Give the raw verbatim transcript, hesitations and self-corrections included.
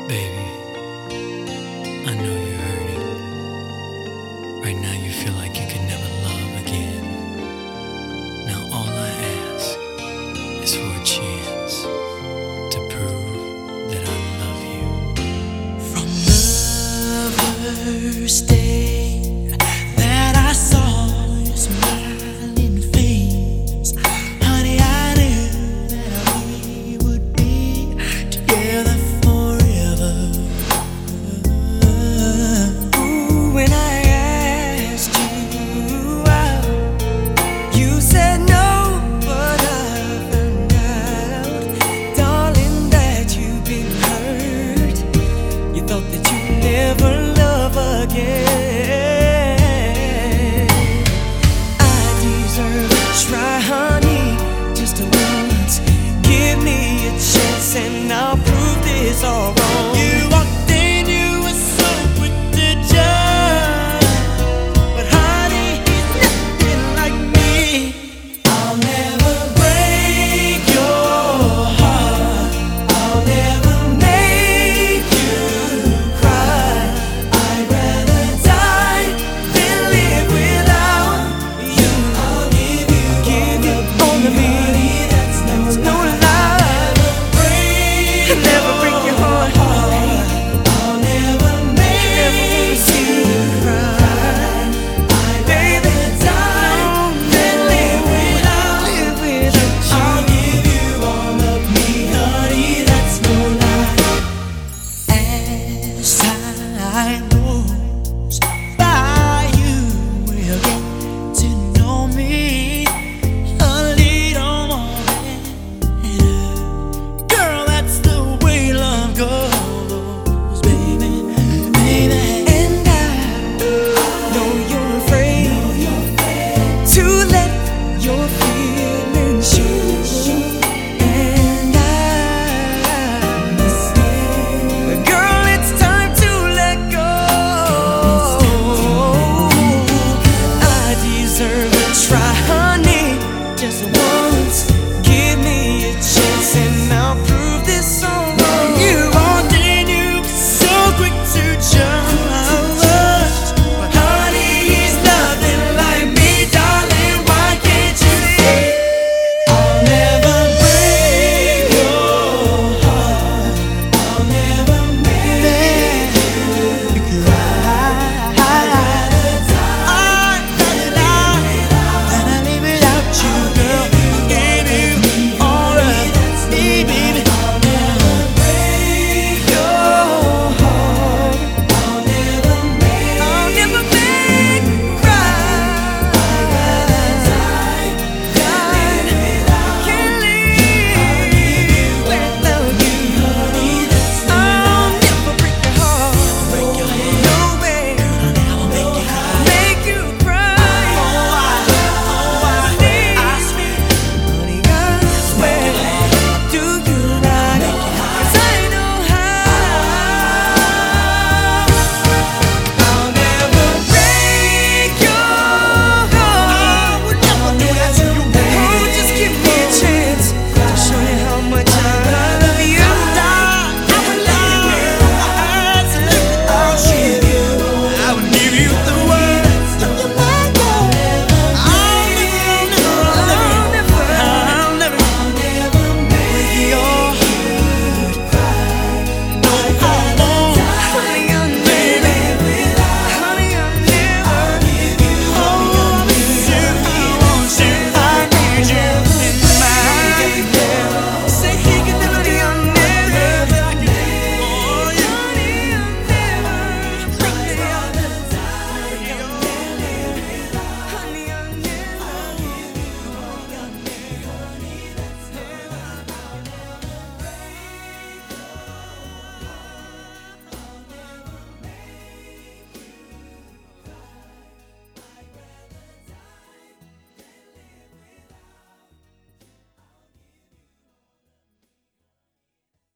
Baby, I know you're hurting. Right now you feel like you can never love again. Now all I ask is for a chance to prove that I love you. From the first day that I saw your smiling face, honey, I knew that we would be together forever. Ooh, when I asked you out, you said no, but I found out, darling, that you've been hurt. You thought that you'd never love again. I deserve a try, honey, just once. Give me a chance and I'll prove this all wrong. You walked in, you were so quick to judge, but honey, he's nothing like me. I'll never break your heart, I'll never make you cry. I'd rather die than live without you. I'll give you, give you all of me. That's no, no lie. Never break your heart. I'll never make you cry. I'd rather die than live without you. I'll give you all of me, honey. That's no lie. As time goes by, you will get to know me a little more better. Girl, that's the way love goes, baby, baby. And I know you're afraid to let your feelings show. And I Girl, it's time to let go. I deserve a try, honey, just once. Give me a chance and I'll prove this all